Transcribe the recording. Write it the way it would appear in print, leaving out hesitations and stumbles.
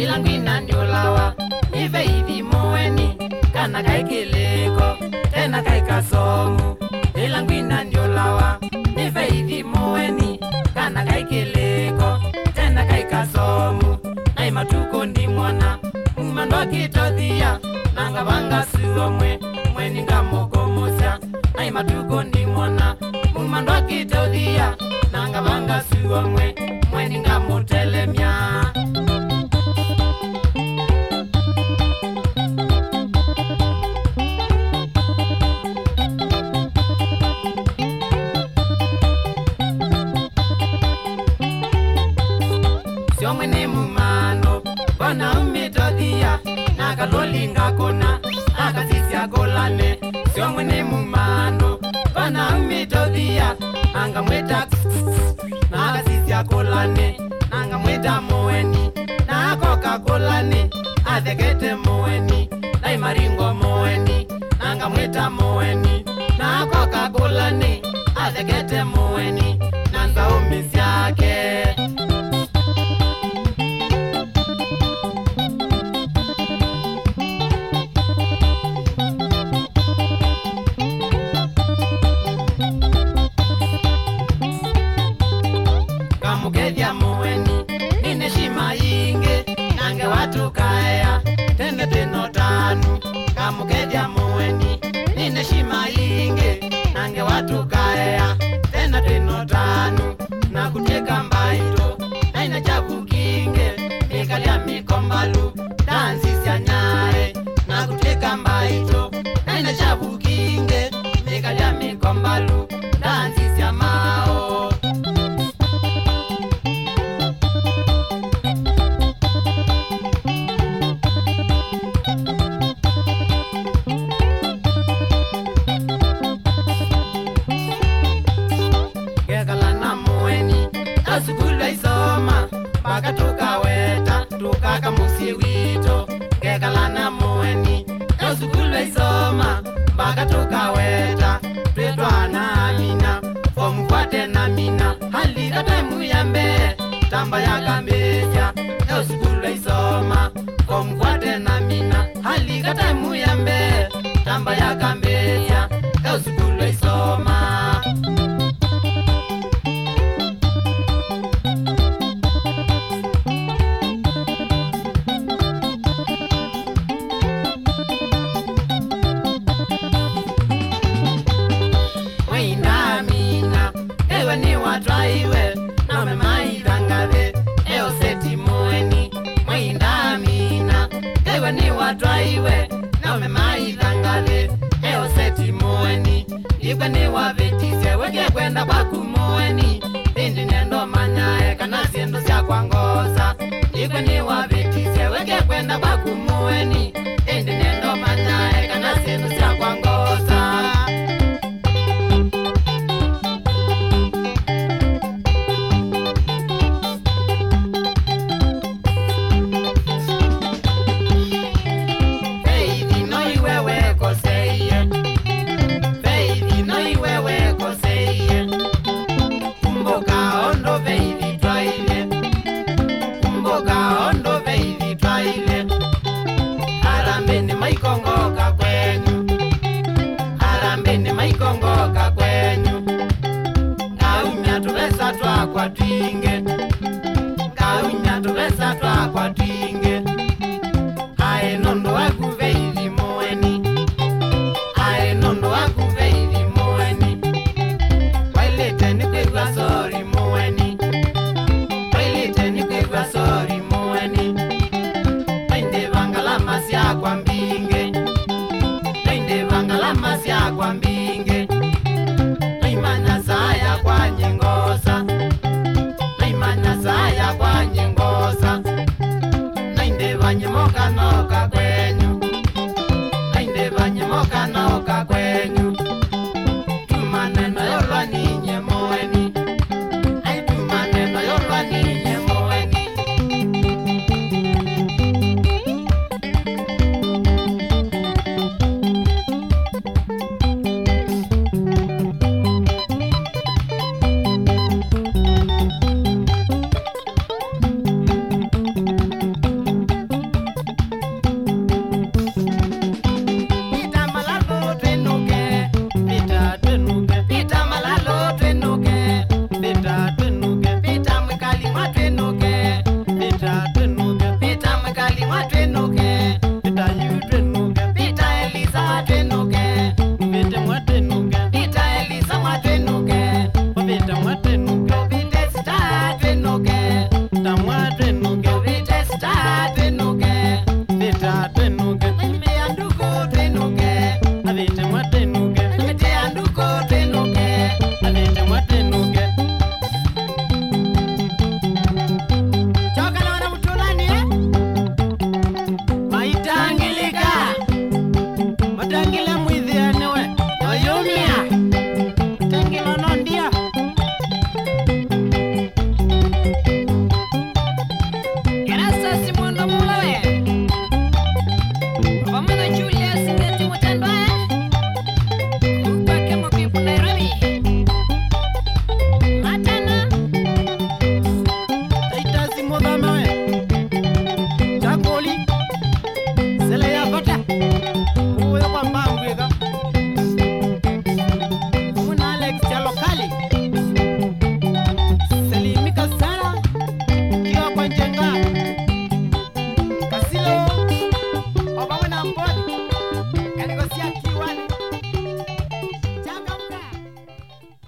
ila ngwina ndiolawa ive ithi muweni kana kaikileko tena kaikasomu ila ngwina ndiolawa ive ithi muweni kana kaikileko tena kaikasomu na imatuko ndi mwana mumando akitothia nanga vanga suomwe mweni ngamukomosya na imatuko ndi mwana mumando akitothia nanga vanga suomwe mweni ngamutelemya Siomwe mumano bona umitothia nakalolinga kona akasisya kolane siomwe mumano bona umitothia anga mweta nakasisya kolane anga mweta muweni nakoka kolane athekete muweni naimaringo muweni anga mweta muweni nakoka kolane athekete muweni nanza umisyake Kamukethia muweni nine shima inge nange watu kaya tende teno tanu kamukethia muweni nine shima inge nange watu kaya tena teno tanu na kuteka mbaito na ina chabu kinge mikalia mikombalu dansi sya nyae na kuteka mbaito na ina chabu kinge mikalia mikombalu dansi sya mao Asukula isoma baka tukaweta tukaka musi wito kekalana muweni asukula isoma baka tukaweta twetwana amina omkwate na mina hali kata muyambe tamba yakambesya asukula isoma omkwate na mina hali kata muyambe tamba yakambesya asukula isoma ni watwaiwe na memaithangave eo seti muweni mwaindamina ewe ni watwaiwe na memaithangave eo seti muweni ikwe ni wavetisye wege kwenda kwaku muweni indi nendo manyae kana siendo sya kwangosa ikwe ni wavetisye wege kwenda kwaku muweni indi nendo manyae kana siendo sya kwangosa maikongoka kwenyu na umya tuweza twakwa twinge